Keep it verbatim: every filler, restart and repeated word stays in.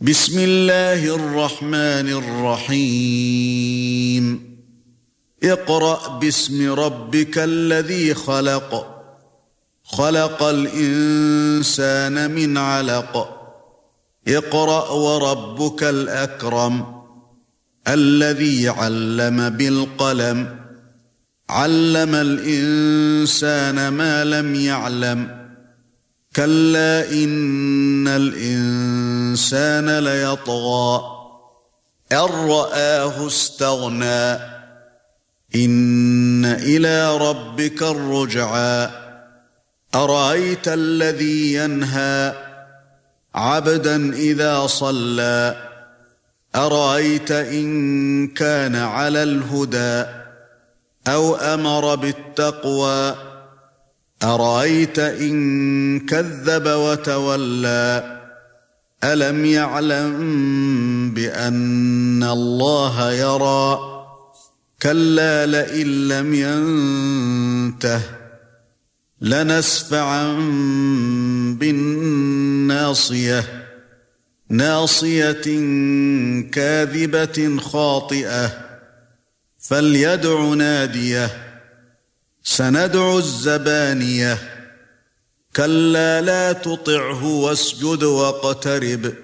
بسم الله الرحمن الرحيم اقرأ باسم ربك الذي خلق خلق الإنسان من علق اقرأ وربك الأكرم الذي علم بالقلم علم الإنسان ما لم يعلم كلا إن الإنسان ليطغى أن رآه استغنى إن إلى ربك الرجعى أرأيت الذي ينهى عبدا إذا صلى أرأيت إن كان على الهدى أو أمر بالتقوى أرأيت إن كذب وتولى ألم يعلم بأن الله يرى كلا لئن لم ينته لنسفعا بالناصية ناصية كاذبة خاطئة فليدع ناديه سندع الزبانية كلا لا تطعه واسجد واقترب